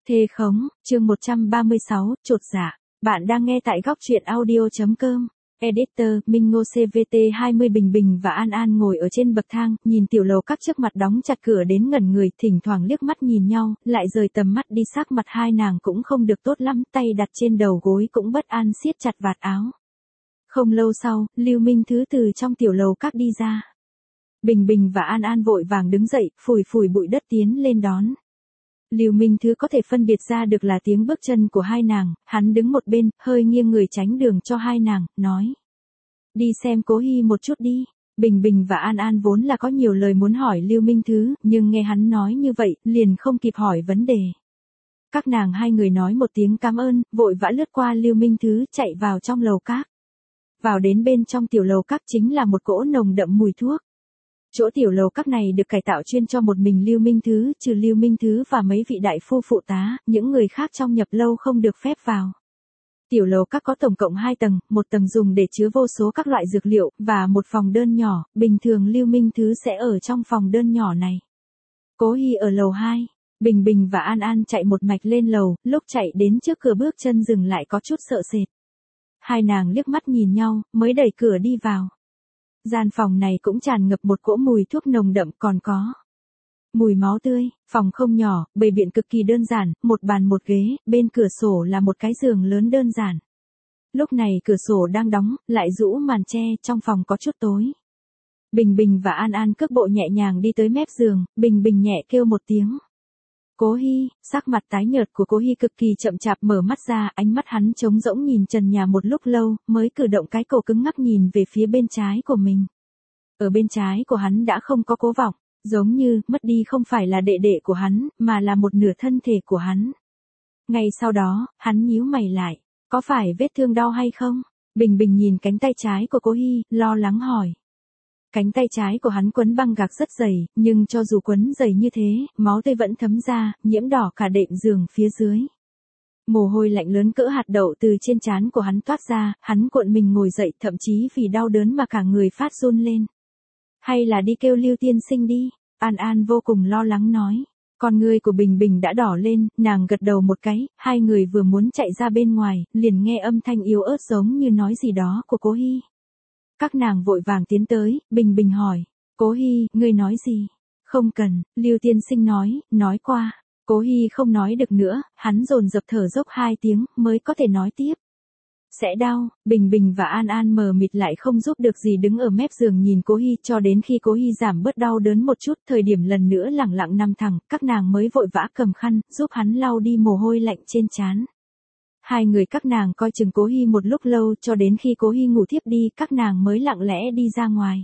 Thề khống, chương 136, chột dạ. Bạn đang nghe tại góc truyện audio.com. Editor, Minh Ngô CVT 20 Bình Bình và An An ngồi ở trên bậc thang, nhìn tiểu lầu các trước mặt đóng chặt cửa đến ngẩn người, thỉnh thoảng liếc mắt nhìn nhau, lại rời tầm mắt đi sắc mặt hai nàng cũng không được tốt lắm, tay đặt trên đầu gối cũng bất an siết chặt vạt áo. Không lâu sau, Lưu Minh Thứ từ trong tiểu lầu các đi ra. Bình Bình và An An vội vàng đứng dậy, phủi phủi bụi đất tiến lên đón. Lưu Minh Thứ có thể phân biệt ra được là tiếng bước chân của hai nàng, hắn đứng một bên, hơi nghiêng người tránh đường cho hai nàng, nói. Đi xem Cố Hi một chút đi. Bình Bình và An An vốn là có nhiều lời muốn hỏi Lưu Minh Thứ, nhưng nghe hắn nói như vậy, liền không kịp hỏi vấn đề. Các nàng hai người nói một tiếng cảm ơn, vội vã lướt qua Lưu Minh Thứ chạy vào trong lầu các. Vào đến bên trong tiểu lầu các chính là một cỗ nồng đậm mùi thuốc. Chỗ tiểu lầu các này được cải tạo chuyên cho một mình Lưu Minh Thứ, trừ Lưu Minh Thứ và mấy vị đại phu phụ tá, những người khác trong nhập lâu không được phép vào. Tiểu lầu các có tổng cộng 2 tầng, một tầng dùng để chứa vô số các loại dược liệu, và một phòng đơn nhỏ, bình thường Lưu Minh Thứ sẽ ở trong phòng đơn nhỏ này. Cố Hi ở lầu 2, Bình Bình và An An chạy một mạch lên lầu, lúc chạy đến trước cửa bước chân dừng lại có chút sợ sệt. Hai nàng liếc mắt nhìn nhau, mới đẩy cửa đi vào. Gian phòng này cũng tràn ngập một cỗ mùi thuốc nồng đậm, còn có mùi máu tươi. Phòng không nhỏ, bày biện cực kỳ đơn giản, một bàn một ghế, bên cửa sổ là một cái giường lớn đơn giản. Lúc này cửa sổ đang đóng, lại rũ màn che, trong phòng có chút tối. Bình Bình và An An cước bộ nhẹ nhàng đi tới mép giường, Bình Bình nhẹ kêu một tiếng. Cố Hi, sắc mặt tái nhợt của Cố Hi cực kỳ chậm chạp mở mắt ra, ánh mắt hắn trống rỗng nhìn trần nhà một lúc lâu, mới cử động cái cổ cứng ngắc nhìn về phía bên trái của mình. Ở bên trái của hắn đã không có Cố Vọng, giống như mất đi không phải là đệ đệ của hắn, mà là một nửa thân thể của hắn. Ngay sau đó, hắn nhíu mày lại, có phải vết thương đau hay không? Bình Bình nhìn cánh tay trái của Cố Hi, lo lắng hỏi. Cánh tay trái của hắn quấn băng gạc rất dày, nhưng cho dù quấn dày như thế, máu tươi vẫn thấm ra, nhiễm đỏ cả đệm giường phía dưới. Mồ hôi lạnh lớn cỡ hạt đậu từ trên trán của hắn toát ra, hắn cuộn mình ngồi dậy, thậm chí vì đau đớn mà cả người phát run lên. Hay là đi kêu Lưu tiên sinh đi, An An vô cùng lo lắng nói. Con ngươi của Bình Bình đã đỏ lên, nàng gật đầu một cái, hai người vừa muốn chạy ra bên ngoài, liền nghe âm thanh yếu ớt giống như nói gì đó của Cố Hi. Các nàng vội vàng tiến tới, Bình Bình hỏi, Cố Hi, ngươi nói gì? Không cần, Lưu tiên sinh nói qua. Cố Hi không nói được nữa, hắn dồn dập thở dốc 2 tiếng, mới có thể nói tiếp. Sẽ đau. Bình Bình và An An mờ mịt lại không giúp được gì, đứng ở mép giường nhìn Cố Hi cho đến khi Cố Hi giảm bớt đau đớn một chút, thời điểm lần nữa lẳng lặng nằm thẳng, các nàng mới vội vã cầm khăn, giúp hắn lau đi mồ hôi lạnh trên trán. Hai người các nàng coi chừng Cố Hi một lúc lâu, cho đến khi Cố Hi ngủ thiếp đi, các nàng mới lặng lẽ đi ra ngoài.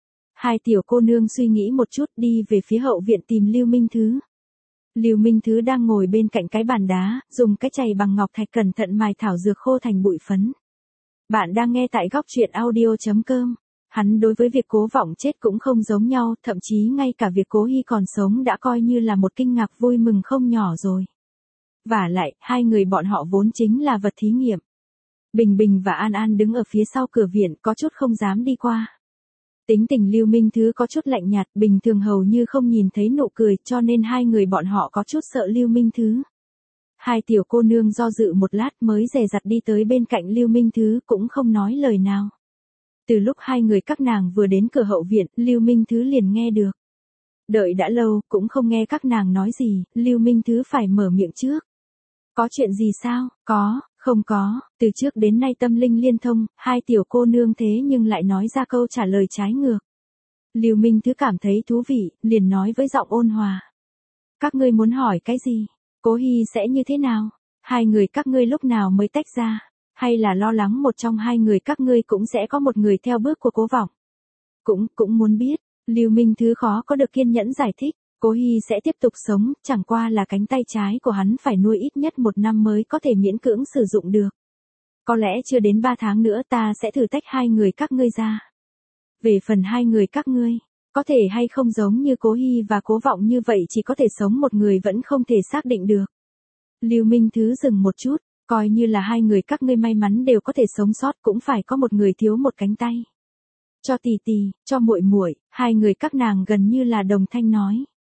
Hai tiểu cô nương suy nghĩ một chút, đi về phía hậu viện tìm Lưu Minh Thứ. Lưu Minh Thứ đang ngồi bên cạnh cái bàn đá, dùng cái chày bằng ngọc thạch cẩn thận mài thảo dược khô thành bụi phấn. Bạn đang nghe tại góc truyện audio.com. Hắn đối với việc Cố Vọng chết cũng không giống nhau, thậm chí ngay cả việc Cố Hi còn sống đã coi như là một kinh ngạc vui mừng không nhỏ rồi. Vả lại, hai người bọn họ vốn chính là vật thí nghiệm. Bình Bình và An An đứng ở phía sau cửa viện, có chút không dám đi qua. Tính tình Lưu Minh Thứ có chút lạnh nhạt, bình thường hầu như không nhìn thấy nụ cười, cho nên hai người bọn họ có chút sợ Lưu Minh Thứ. Hai tiểu cô nương do dự một lát mới dè dặt đi tới bên cạnh Lưu Minh Thứ, cũng không nói lời nào. Từ lúc hai người các nàng vừa đến cửa hậu viện, Lưu Minh Thứ liền nghe được. Đợi đã lâu, cũng không nghe các nàng nói gì, Lưu Minh Thứ phải mở miệng trước. Có chuyện gì sao? Không có, từ trước đến nay tâm linh liên thông, hai tiểu cô nương thế nhưng lại nói ra câu trả lời trái ngược. Lưu Minh Thứ cảm thấy thú vị, liền nói với giọng ôn hòa. Các ngươi muốn hỏi cái gì? Cố Hi sẽ như thế nào? Hai người các ngươi lúc nào mới tách ra? Hay là lo lắng một trong hai người các ngươi cũng sẽ có một người theo bước của Cố Vọng? Cũng muốn biết. Lưu Minh Thứ khó có được kiên nhẫn giải thích. Cố Hi sẽ tiếp tục sống, chẳng qua là cánh tay trái của hắn phải nuôi ít nhất 1 năm mới có thể miễn cưỡng sử dụng được. Có lẽ chưa đến 3 tháng nữa ta sẽ thử tách hai người các ngươi ra. Về phần hai người các ngươi, có thể hay không giống như Cố Hi và Cố Vọng như vậy chỉ có thể sống một người vẫn không thể xác định được. Lưu Minh Thứ dừng một chút, coi như là hai người các ngươi may mắn đều có thể sống sót, cũng phải có một người thiếu một cánh tay. Cho tỷ tỷ, cho muội muội, hai người các nàng gần như là đồng thanh nói.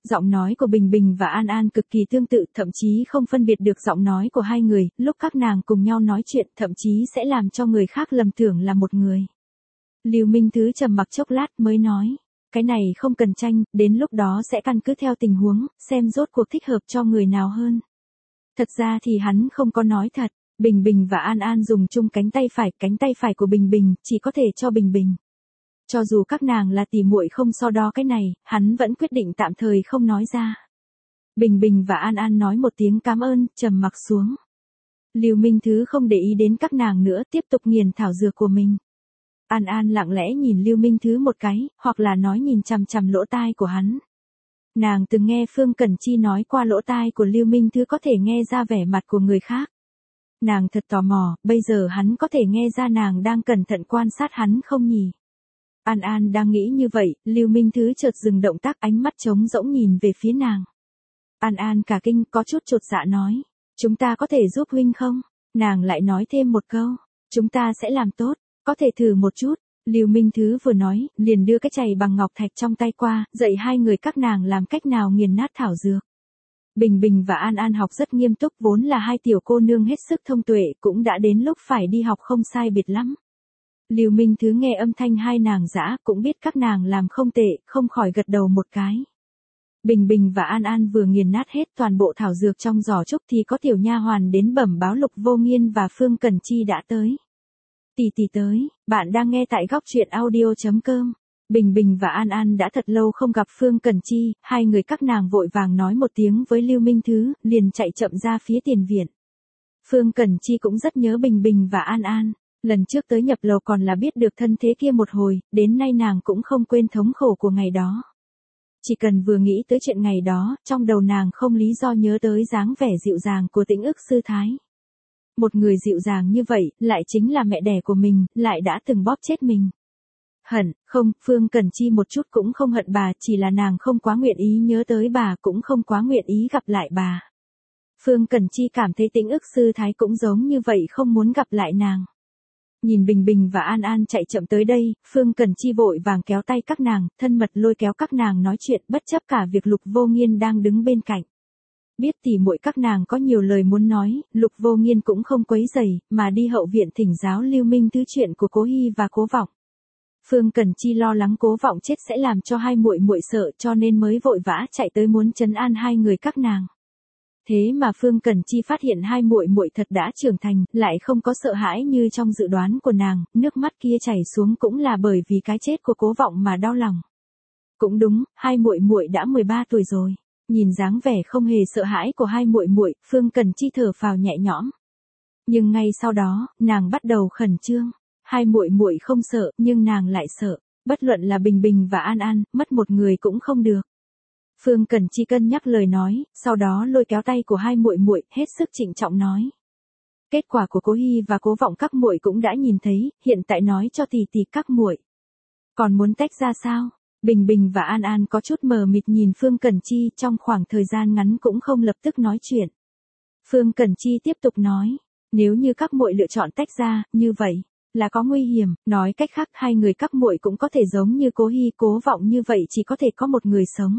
Giọng nói của Bình Bình và An An cực kỳ tương tự, thậm chí không phân biệt được giọng nói của hai người, lúc các nàng cùng nhau nói chuyện, thậm chí sẽ làm cho người khác lầm tưởng là một người. Lưu Minh Thứ trầm mặc chốc lát mới nói, cái này không cần tranh, đến lúc đó sẽ căn cứ theo tình huống, xem rốt cuộc thích hợp cho người nào hơn. Thật ra thì hắn không có nói thật, Bình Bình và An An dùng chung cánh tay phải của Bình Bình chỉ có thể cho Bình Bình. Cho dù các nàng là tỉ muội không so đo cái này, hắn vẫn quyết định tạm thời không nói ra. Bình Bình và An An nói một tiếng cảm ơn, trầm mặc xuống. Lưu Minh Thứ không để ý đến các nàng nữa, tiếp tục nghiền thảo dược của mình. An An lặng lẽ nhìn Lưu Minh Thứ một cái, hoặc là nói nhìn chằm chằm lỗ tai của hắn. Nàng từng nghe Phương Cẩn Chi nói qua lỗ tai của Lưu Minh Thứ có thể nghe ra vẻ mặt của người khác. Nàng thật tò mò, bây giờ hắn có thể nghe ra nàng đang cẩn thận quan sát hắn không nhỉ? An An đang nghĩ như vậy, Lưu Minh Thứ chợt dừng động tác, ánh mắt trống rỗng nhìn về phía nàng. An An cả kinh, có chút chột dạ nói, chúng ta có thể giúp huynh không? Nàng lại nói thêm một câu, chúng ta sẽ làm tốt, có thể thử một chút. Lưu Minh Thứ vừa nói, liền đưa cái chày bằng ngọc thạch trong tay qua, dạy hai người các nàng làm cách nào nghiền nát thảo dược. Bình Bình và An An học rất nghiêm túc, vốn là hai tiểu cô nương hết sức thông tuệ, cũng đã đến lúc phải đi học không sai biệt lắm. Lưu Minh Thứ nghe âm thanh hai nàng giã, cũng biết các nàng làm không tệ, không khỏi gật đầu một cái. Bình Bình và An An vừa nghiền nát hết toàn bộ thảo dược trong giỏ trúc thì có tiểu nha hoàn đến bẩm báo Lục Vô Nghiên và Phương Cẩn Chi đã tới. Tỷ tỷ tới, bạn đang nghe tại góc truyện audio.com. Bình Bình và An An đã thật lâu không gặp Phương Cẩn Chi, hai người các nàng vội vàng nói một tiếng với Lưu Minh Thứ, liền chạy chậm ra phía tiền viện. Phương Cẩn Chi cũng rất nhớ Bình Bình và An An, lần trước tới nhập lầu còn là biết được thân thế kia một hồi, đến nay nàng cũng không quên thống khổ của ngày đó. Chỉ cần vừa nghĩ tới chuyện ngày đó, trong đầu nàng không lý do nhớ tới dáng vẻ dịu dàng của Tĩnh Ức sư thái. Một người dịu dàng như vậy, lại chính là mẹ đẻ của mình, lại đã từng bóp chết mình. Hận, không, Phương Cẩn Chi một chút cũng không hận bà, chỉ là nàng không quá nguyện ý nhớ tới bà, cũng không quá nguyện ý gặp lại bà. Phương Cẩn Chi cảm thấy Tĩnh Ức sư thái cũng giống như vậy, không muốn gặp lại nàng. Nhìn Bình Bình và An An chạy chậm tới đây, Phương Cẩn Chi vội vàng kéo tay các nàng, thân mật lôi kéo các nàng nói chuyện, bất chấp cả việc Lục Vô Nghiên đang đứng bên cạnh. Biết tỉ muội các nàng có nhiều lời muốn nói, Lục Vô Nghiên cũng không quấy rầy, mà đi hậu viện thỉnh giáo Lưu Minh Thứ chuyện của Cố Hi và Cố Vọng. Phương Cẩn Chi lo lắng Cố Vọng chết sẽ làm cho hai muội muội sợ, cho nên mới vội vã chạy tới muốn trấn an hai người các nàng. Thế mà Phương Cẩn Chi phát hiện hai muội muội thật đã trưởng thành, lại không có sợ hãi như trong dự đoán của nàng, nước mắt kia chảy xuống cũng là bởi vì cái chết của Cố Vọng mà đau lòng. Cũng đúng, hai muội muội đã 13 tuổi rồi. Nhìn dáng vẻ không hề sợ hãi của hai muội muội, Phương Cẩn Chi thở phào nhẹ nhõm. Nhưng ngay sau đó, nàng bắt đầu khẩn trương. Hai muội muội không sợ, nhưng nàng lại sợ. Bất luận là Bình Bình và An An, mất một người cũng không được. Phương Cẩn Chi cân nhắc lời nói, sau đó lôi kéo tay của hai muội muội, hết sức trịnh trọng nói. Kết quả của Cố Hi và Cố Vọng các muội cũng đã nhìn thấy, hiện tại nói cho tỷ tỷ các muội. Còn muốn tách ra sao? Bình Bình và An An có chút mờ mịt nhìn Phương Cẩn Chi, trong khoảng thời gian ngắn cũng không lập tức nói chuyện. Phương Cẩn Chi tiếp tục nói, nếu như các muội lựa chọn tách ra, như vậy là có nguy hiểm, nói cách khác hai người các muội cũng có thể giống như Cố Hi, Cố Vọng như vậy, chỉ có thể có một người sống.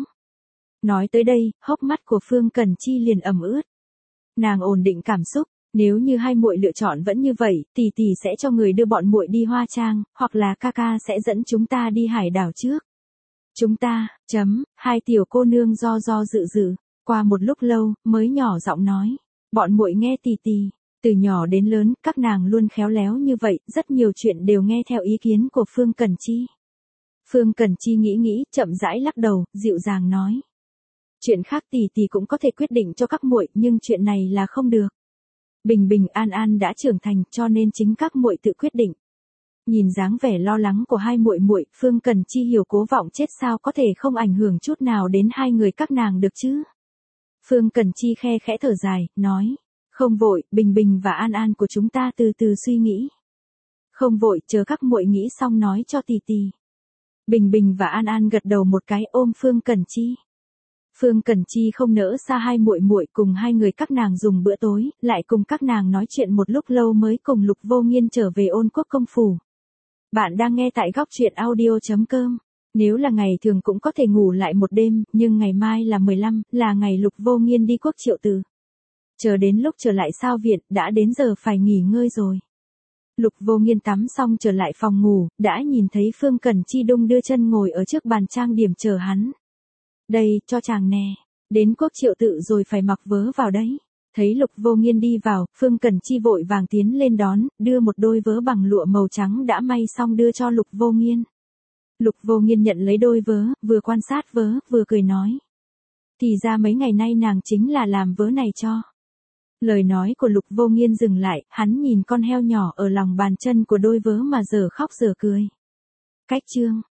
Nói tới đây, hốc mắt của Phương Cẩn Chi liền ẩm ướt. Nàng ổn định cảm xúc, nếu như hai muội lựa chọn vẫn như vậy, tỷ tỷ sẽ cho người đưa bọn muội đi Hoa Trang, hoặc là ca ca sẽ dẫn chúng ta đi hải đảo trước. Chúng ta, hai tiểu cô nương do dự dự, qua một lúc lâu, mới nhỏ giọng nói, bọn muội nghe tỷ tỷ, từ nhỏ đến lớn, các nàng luôn khéo léo như vậy, rất nhiều chuyện đều nghe theo ý kiến của Phương Cẩn Chi. Phương Cẩn Chi nghĩ, chậm rãi lắc đầu, dịu dàng nói. Chuyện khác tỷ tỷ cũng có thể quyết định cho các muội, nhưng chuyện này là không được. Bình Bình An An đã trưởng thành, cho nên chính các muội tự quyết định. Nhìn dáng vẻ lo lắng của hai muội muội, Phương Cẩn Chi hiểu Cố Vọng chết sao có thể không ảnh hưởng chút nào đến hai người các nàng được chứ. Phương Cẩn Chi khe khẽ thở dài, nói, không vội, Bình Bình và An An của chúng ta từ từ suy nghĩ. Không vội, chờ các muội nghĩ xong nói cho tỷ tỷ. Bình Bình và An An gật đầu một cái, ôm Phương Cẩn Chi. Phương Cẩn Chi không nỡ xa hai muội muội, cùng hai người các nàng dùng bữa tối, lại cùng các nàng nói chuyện một lúc lâu mới cùng Lục Vô Nghiên trở về Ôn Quốc công phủ. Bạn đang nghe tại góc truyện audio.com. Nếu là ngày thường cũng có thể ngủ lại một đêm, nhưng ngày mai là 15, là ngày Lục Vô Nghiên đi Quốc Triệu Từ. Chờ đến lúc trở lại sao viện, đã đến giờ phải nghỉ ngơi rồi. Lục Vô Nghiên tắm xong trở lại phòng ngủ, đã nhìn thấy Phương Cẩn Chi đung đưa chân ngồi ở trước bàn trang điểm chờ hắn. Đây, cho chàng nè, đến Quốc Triệu Tự rồi phải mặc vớ vào đấy. Thấy Lục Vô Nghiên đi vào, Phương Cẩn Chi vội vàng tiến lên đón, đưa một đôi vớ bằng lụa màu trắng đã may xong đưa cho Lục Vô Nghiên. Lục Vô Nghiên nhận lấy đôi vớ, vừa quan sát vớ, vừa cười nói. Thì ra mấy ngày nay nàng chính là làm vớ này cho. Lời nói của Lục Vô Nghiên dừng lại, hắn nhìn con heo nhỏ ở lòng bàn chân của đôi vớ mà giờ khóc giờ cười. Cách chương